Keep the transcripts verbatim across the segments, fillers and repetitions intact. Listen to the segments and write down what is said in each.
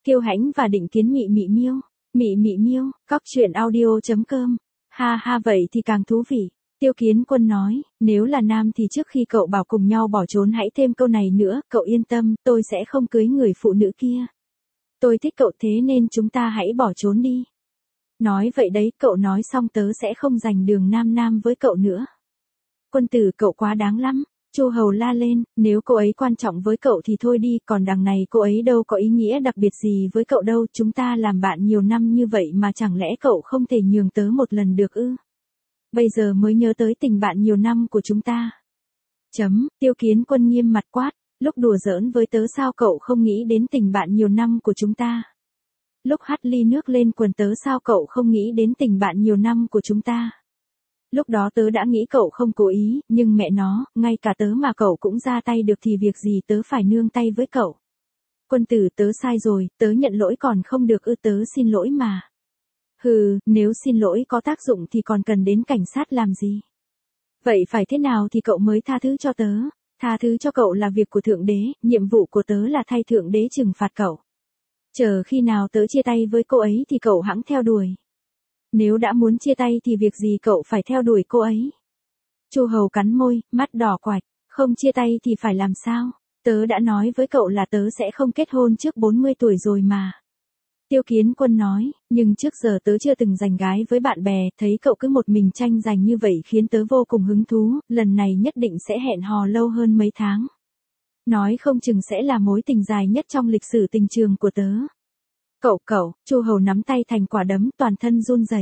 Kiêu Hãnh và Định Kiến Mị Mị Miêu. Mị Mị Miêu, cóc truyện audio chấm com. Ha ha, vậy thì càng thú vị. Tiêu Kiến Quân nói, nếu là nam thì trước khi cậu bảo cùng nhau bỏ trốn hãy thêm câu này nữa, cậu yên tâm, tôi sẽ không cưới người phụ nữ kia. Tôi thích cậu thế nên chúng ta hãy bỏ trốn đi. Nói vậy đấy, cậu nói xong tớ sẽ không giành đường nam nam với cậu nữa. Quân tử, cậu quá đáng lắm. Chu Hầu la lên, nếu cô ấy quan trọng với cậu thì thôi đi, còn đằng này cô ấy đâu có ý nghĩa đặc biệt gì với cậu đâu, chúng ta làm bạn nhiều năm như vậy mà chẳng lẽ cậu không thể nhường tớ một lần được ư? Bây giờ mới nhớ tới tình bạn nhiều năm của chúng ta. Chấm, Tiêu Kiến Quân nghiêm mặt quát, lúc đùa giỡn với tớ sao cậu không nghĩ đến tình bạn nhiều năm của chúng ta? Lúc hắt ly nước lên quần tớ sao cậu không nghĩ đến tình bạn nhiều năm của chúng ta? Lúc đó tớ đã nghĩ cậu không cố ý, nhưng mẹ nó, ngay cả tớ mà cậu cũng ra tay được thì việc gì tớ phải nương tay với cậu. Quân tử, tớ sai rồi, tớ nhận lỗi còn không được ư? Tớ xin lỗi mà. Hừ, nếu xin lỗi có tác dụng thì còn cần đến cảnh sát làm gì? Vậy phải thế nào thì cậu mới tha thứ cho tớ? Tha thứ cho cậu là việc của Thượng Đế, nhiệm vụ của tớ là thay Thượng Đế trừng phạt cậu. Chờ khi nào tớ chia tay với cô ấy thì cậu hẵng theo đuổi. Nếu đã muốn chia tay thì việc gì cậu phải theo đuổi cô ấy? Chu Hầu cắn môi, mắt đỏ quạch, không chia tay thì phải làm sao? Tớ đã nói với cậu là tớ sẽ không kết hôn trước bốn mươi tuổi rồi mà. Tiêu Kiến Quân nói, nhưng trước giờ tớ chưa từng giành gái với bạn bè, thấy cậu cứ một mình tranh giành như vậy khiến tớ vô cùng hứng thú, lần này nhất định sẽ hẹn hò lâu hơn mấy tháng. Nói không chừng sẽ là mối tình dài nhất trong lịch sử tình trường của tớ. Cậu cậu, Chu Hầu nắm tay thành quả đấm, toàn thân run rẩy.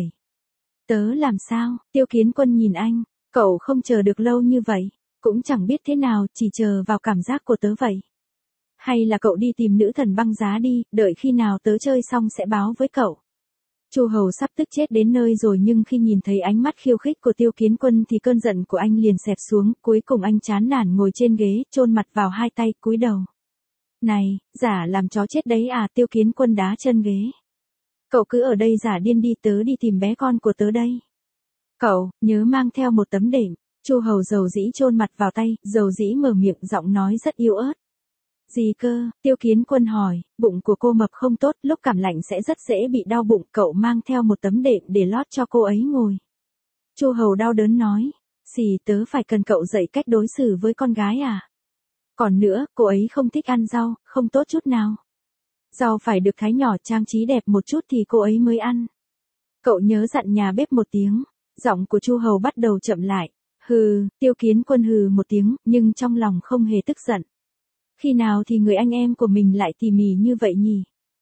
Tớ làm sao? Tiêu Kiến Quân nhìn anh, cậu không chờ được lâu như vậy, cũng chẳng biết thế nào, chỉ chờ vào cảm giác của tớ vậy. Hay là cậu đi tìm nữ thần băng giá đi, đợi khi nào tớ chơi xong sẽ báo với cậu. Chu Hầu sắp tức chết đến nơi rồi nhưng khi nhìn thấy ánh mắt khiêu khích của Tiêu Kiến Quân thì cơn giận của anh liền xẹp xuống, cuối cùng anh chán nản ngồi trên ghế, chôn mặt vào hai tay, cúi đầu. Này, giả làm chó chết đấy à? Tiêu Kiến Quân đá chân ghế. Cậu cứ ở đây giả điên đi, tớ đi tìm bé con của tớ đây. Cậu, nhớ mang theo một tấm đệm. Chu Hầu dầu dĩ chôn mặt vào tay, dầu dĩ mở miệng, giọng nói rất yếu ớt. Gì cơ? Tiêu Kiến Quân hỏi, bụng của cô mập không tốt, lúc cảm lạnh sẽ rất dễ bị đau bụng, cậu mang theo một tấm đệm để lót cho cô ấy ngồi. Chu Hầu đau đớn nói, xì, tớ phải cần cậu dạy cách đối xử với con gái à? Còn nữa, cô ấy không thích ăn rau, không tốt chút nào. Rau phải được thái nhỏ trang trí đẹp một chút thì cô ấy mới ăn. Cậu nhớ dặn nhà bếp một tiếng. Giọng của Chu Hầu bắt đầu chậm lại. Hừ, Tiêu Kiến Quân hừ một tiếng, nhưng trong lòng không hề tức giận. Khi nào thì người anh em của mình lại tỉ mỉ như vậy nhỉ?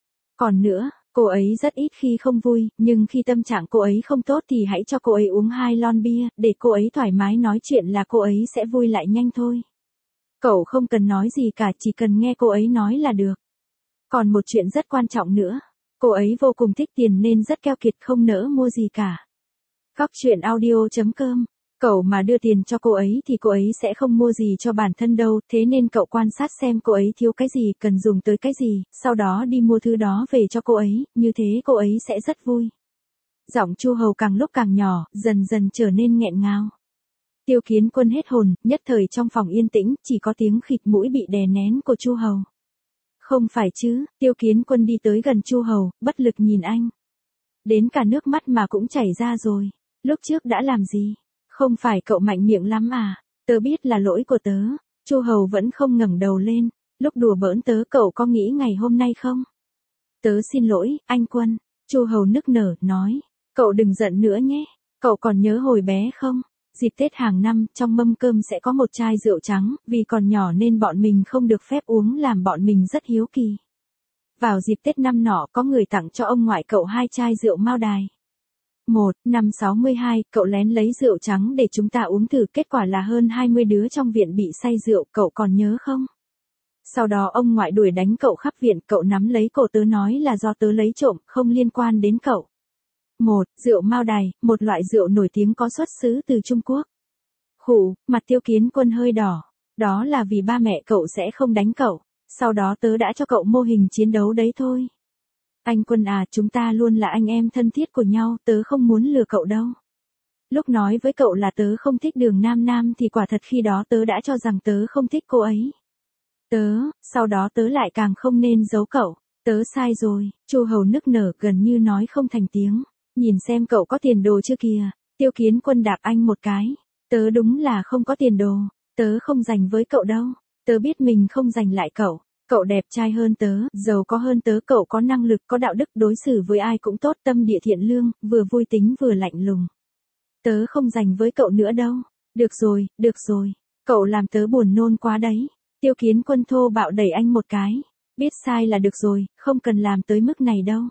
Còn nữa, cô ấy rất ít khi không vui, nhưng khi tâm trạng cô ấy không tốt thì hãy cho cô ấy uống hai lon bia, để cô ấy thoải mái nói chuyện là cô ấy sẽ vui lại nhanh thôi. Cậu không cần nói gì cả, chỉ cần nghe cô ấy nói là được. Còn một chuyện rất quan trọng nữa, cô ấy vô cùng thích tiền nên rất keo kiệt, không nỡ mua gì cả. Cóc truyện audio chấm com. Cậu mà đưa tiền cho cô ấy thì cô ấy sẽ không mua gì cho bản thân đâu, thế nên cậu quan sát xem cô ấy thiếu cái gì, cần dùng tới cái gì, sau đó đi mua thứ đó về cho cô ấy, như thế cô ấy sẽ rất vui. Giọng Chu Hầu càng lúc càng nhỏ, dần dần trở nên nghẹn ngào. Tiêu Kiến Quân hết hồn, nhất thời trong phòng yên tĩnh, chỉ có tiếng khịt mũi bị đè nén của Chu Hầu. Không phải chứ? Tiêu Kiến Quân đi tới gần Chu Hầu, bất lực nhìn anh. Đến cả nước mắt mà cũng chảy ra rồi. Lúc trước đã làm gì? Không phải cậu mạnh miệng lắm à? Tớ biết là lỗi của tớ. Chu Hầu vẫn không ngẩng đầu lên. Lúc đùa bỡn tớ cậu có nghĩ ngày hôm nay không? Tớ xin lỗi, anh Quân. Chu Hầu nức nở, nói. Cậu đừng giận nữa nhé. Cậu còn nhớ hồi bé không? Dịp Tết hàng năm, trong mâm cơm sẽ có một chai rượu trắng, vì còn nhỏ nên bọn mình không được phép uống làm bọn mình rất hiếu kỳ. Vào dịp Tết năm nọ có người tặng cho ông ngoại cậu hai chai rượu Mao Đài. Một, năm sáu mươi hai, cậu lén lấy rượu trắng để chúng ta uống thử, kết quả là hơn hai mươi đứa trong viện bị say rượu, cậu còn nhớ không? Sau đó ông ngoại đuổi đánh cậu khắp viện, cậu nắm lấy cổ tớ nói là do tớ lấy trộm, không liên quan đến cậu. Một, rượu Mao Đài, một loại rượu nổi tiếng có xuất xứ từ Trung Quốc. Khụ, mặt Tiêu Kiến Quân hơi đỏ. Đó là vì ba mẹ cậu sẽ không đánh cậu. Sau đó tớ đã cho cậu mô hình chiến đấu đấy thôi. Anh Quân à, chúng ta luôn là anh em thân thiết của nhau, tớ không muốn lừa cậu đâu. Lúc nói với cậu là tớ không thích Đường Nam Nam thì quả thật khi đó tớ đã cho rằng tớ không thích cô ấy. Tớ, sau đó tớ lại càng không nên giấu cậu. Tớ sai rồi, Chu Hầu nức nở gần như nói không thành tiếng. Nhìn xem cậu có tiền đồ chưa kìa. Tiêu Kiến Quân đạp anh một cái. Tớ đúng là không có tiền đồ. Tớ không giành với cậu đâu. Tớ biết mình không giành lại cậu. Cậu đẹp trai hơn tớ, giàu có hơn tớ, cậu có năng lực, có đạo đức, đối xử với ai cũng tốt, tâm địa thiện lương, vừa vui tính vừa lạnh lùng. Tớ không giành với cậu nữa đâu. Được rồi, được rồi. Cậu làm tớ buồn nôn quá đấy. Tiêu Kiến Quân thô bạo đẩy anh một cái. Biết sai là được rồi, không cần làm tới mức này đâu.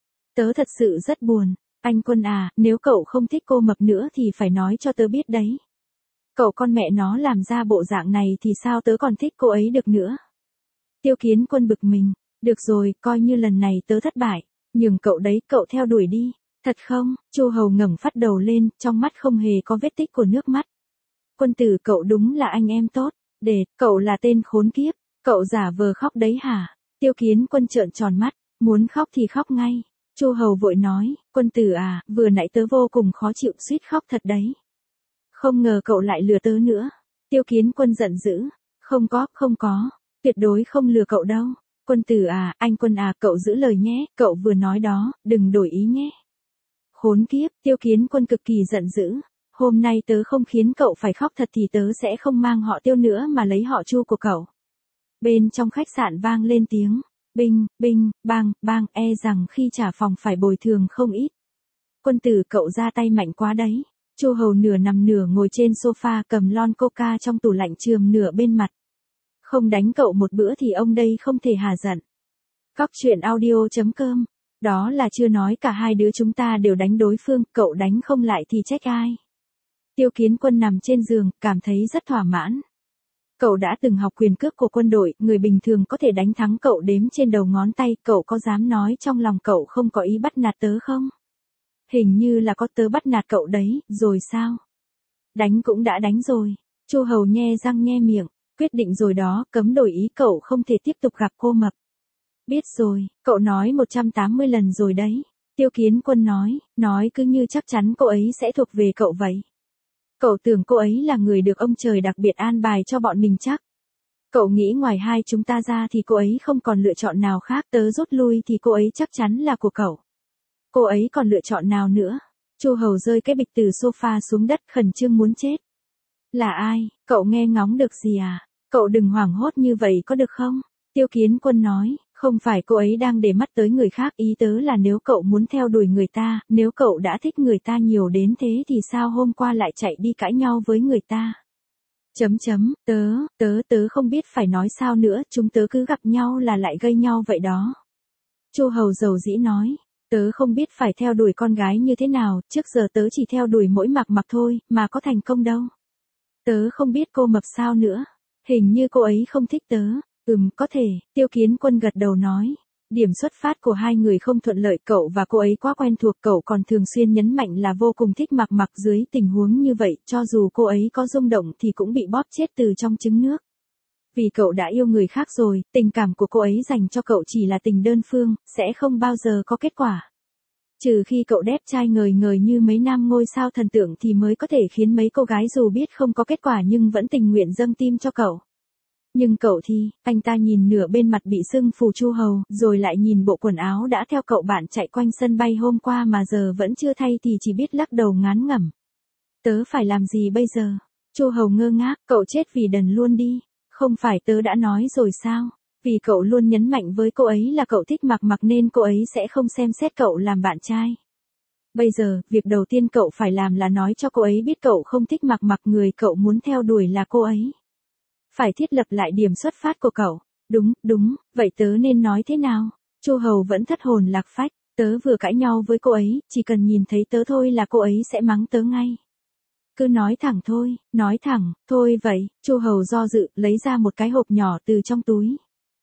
Tớ thật sự rất buồn. Anh Quân à, nếu cậu không thích cô mập nữa thì phải nói cho tớ biết đấy. Cậu con mẹ nó làm ra bộ dạng này thì sao tớ còn thích cô ấy được nữa. Tiêu Kiến Quân bực mình. Được rồi, coi như lần này tớ thất bại. Nhưng cậu đấy, cậu theo đuổi đi. Thật không? Chu Hầu ngẩng phát đầu lên, trong mắt không hề có vết tích của nước mắt. Quân tử, cậu đúng là anh em tốt. Để, cậu là tên khốn kiếp. Cậu giả vờ khóc đấy hả? Tiêu Kiến Quân trợn tròn mắt. Muốn khóc thì khóc ngay. Chu Hầu vội nói, quân tử à, vừa nãy tớ vô cùng khó chịu, suýt khóc thật đấy. Không ngờ cậu lại lừa tớ nữa. Tiêu Kiến Quân giận dữ. Không có, không có. Tuyệt đối không lừa cậu đâu. Quân tử à, anh Quân à, cậu giữ lời nhé, cậu vừa nói đó, đừng đổi ý nhé. Khốn kiếp, Tiêu Kiến Quân cực kỳ giận dữ. Hôm nay tớ không khiến cậu phải khóc thật thì tớ sẽ không mang họ Tiêu nữa mà lấy họ Chu của cậu. Bên trong khách sạn vang lên tiếng. Binh, binh, bang, bang, e rằng khi trả phòng phải bồi thường không ít. Quân tử, cậu ra tay mạnh quá đấy. Chu Hầu nửa nằm nửa ngồi trên sofa cầm lon coca trong tủ lạnh chườm nửa bên mặt. Không đánh cậu một bữa thì ông đây không thể hà giận. Cóc truyện audio chấm com. Đó là chưa nói cả hai đứa chúng ta đều đánh đối phương, cậu đánh không lại thì trách ai. Tiêu Kiến Quân nằm trên giường, cảm thấy rất thỏa mãn. Cậu đã từng học quyền cước của quân đội, người bình thường có thể đánh thắng cậu đếm trên đầu ngón tay, cậu có dám nói trong lòng cậu không có ý bắt nạt tớ không? Hình như là có, tớ bắt nạt cậu đấy, rồi sao? Đánh cũng đã đánh rồi. Chu Hầu nhe răng nhe miệng, quyết định rồi đó, cấm đổi ý, cậu không thể tiếp tục gặp cô mập. Biết rồi, cậu nói một trăm tám mươi lần rồi đấy. Tiêu Kiến Quân nói, nói cứ như chắc chắn cô ấy sẽ thuộc về cậu vậy. Cậu tưởng cô ấy là người được ông trời đặc biệt an bài cho bọn mình chắc. Cậu nghĩ ngoài hai chúng ta ra thì cô ấy không còn lựa chọn nào khác, tớ rút lui thì cô ấy chắc chắn là của cậu. Cô ấy còn lựa chọn nào nữa? Chu Hầu rơi cái bịch từ sofa xuống đất khẩn trương muốn chết. Là ai? Cậu nghe ngóng được gì à? Cậu đừng hoảng hốt như vậy có được không? Tiêu Kiến Quân nói, không phải cô ấy đang để mắt tới người khác, ý tớ là nếu cậu muốn theo đuổi người ta, nếu cậu đã thích người ta nhiều đến thế thì sao hôm qua lại chạy đi cãi nhau với người ta? Chấm chấm, tớ, tớ, tớ không biết phải nói sao nữa, chúng tớ cứ gặp nhau là lại gây nhau vậy đó. Chu Hầu dầu dĩ nói, tớ không biết phải theo đuổi con gái như thế nào, trước giờ tớ chỉ theo đuổi mỗi Mặc Mặc thôi, mà có thành công đâu. Tớ không biết cô mập sao nữa, hình như cô ấy không thích tớ. Ừm, có thể, Tiêu Kiến Quân gật đầu nói. Điểm xuất phát của hai người không thuận lợi, cậu và cô ấy quá quen thuộc, cậu còn thường xuyên nhấn mạnh là vô cùng thích Mặc Mặc, dưới tình huống như vậy, cho dù cô ấy có rung động thì cũng bị bóp chết từ trong trứng nước. Vì cậu đã yêu người khác rồi, tình cảm của cô ấy dành cho cậu chỉ là tình đơn phương, sẽ không bao giờ có kết quả. Trừ khi cậu đẹp trai ngời ngời như mấy nam ngôi sao thần tượng thì mới có thể khiến mấy cô gái dù biết không có kết quả nhưng vẫn tình nguyện dâng tim cho cậu. Nhưng cậu thì, anh ta nhìn nửa bên mặt bị sưng phù Chu Hầu, rồi lại nhìn bộ quần áo đã theo cậu bạn chạy quanh sân bay hôm qua mà giờ vẫn chưa thay thì chỉ biết lắc đầu ngán ngẩm. Tớ phải làm gì bây giờ? Chu Hầu ngơ ngác, cậu chết vì đần luôn đi. Không phải tớ đã nói rồi sao? Vì cậu luôn nhấn mạnh với cô ấy là cậu thích Mặc Mặc nên cô ấy sẽ không xem xét cậu làm bạn trai. Bây giờ, việc đầu tiên cậu phải làm là nói cho cô ấy biết cậu không thích Mặc Mặc, người cậu muốn theo đuổi là cô ấy. Phải thiết lập lại điểm xuất phát của cậu. Đúng, đúng, vậy tớ nên nói thế nào? Chu Hầu vẫn thất hồn lạc phách, tớ vừa cãi nhau với cô ấy, chỉ cần nhìn thấy tớ thôi là cô ấy sẽ mắng tớ ngay. Cứ nói thẳng thôi, nói thẳng, thôi vậy, Chu Hầu do dự, lấy ra một cái hộp nhỏ từ trong túi.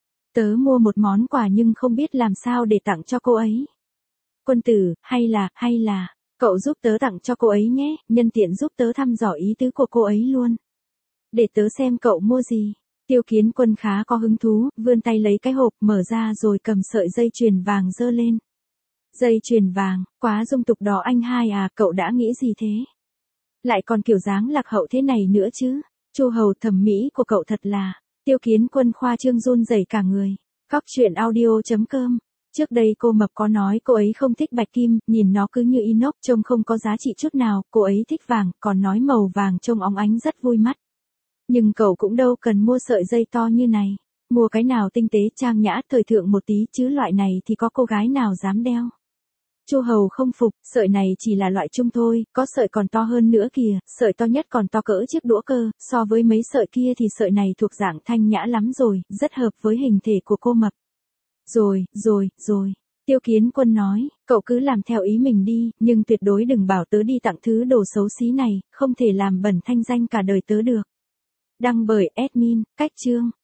Tớ mua một món quà nhưng không biết làm sao để tặng cho cô ấy. Quân tử, hay là, hay là, cậu giúp tớ tặng cho cô ấy nhé, nhân tiện giúp tớ thăm dò ý tứ của cô ấy luôn. Để tớ xem cậu mua gì. Tiêu Kiến Quân khá có hứng thú, vươn tay lấy cái hộp mở ra rồi cầm sợi dây chuyền vàng giơ lên. Dây chuyền vàng, quá dung tục đó anh hai à, cậu đã nghĩ gì thế? Lại còn kiểu dáng lạc hậu thế này nữa chứ. Chu Hầu, thẩm mỹ của cậu thật là. Tiêu Kiến Quân khoa trương run rẩy cả người. Cóc truyện audio chấm com Trước đây cô Mập có nói cô ấy không thích bạch kim, nhìn nó cứ như inox trông không có giá trị chút nào, cô ấy thích vàng, còn nói màu vàng trông óng ánh rất vui mắt. Nhưng cậu cũng đâu cần mua sợi dây to như này, mua cái nào tinh tế trang nhã thời thượng một tí chứ loại này thì có cô gái nào dám đeo. Chu Hầu không phục, sợi này chỉ là loại trung thôi, có sợi còn to hơn nữa kìa, sợi to nhất còn to cỡ chiếc đũa cơ, so với mấy sợi kia thì sợi này thuộc dạng thanh nhã lắm rồi, rất hợp với hình thể của cô Mập. Rồi, rồi, rồi, Tiêu Kiến Quân nói, cậu cứ làm theo ý mình đi, nhưng tuyệt đối đừng bảo tớ đi tặng thứ đồ xấu xí này, không thể làm bẩn thanh danh cả đời tớ được. Đăng bởi admin, Cách Chương.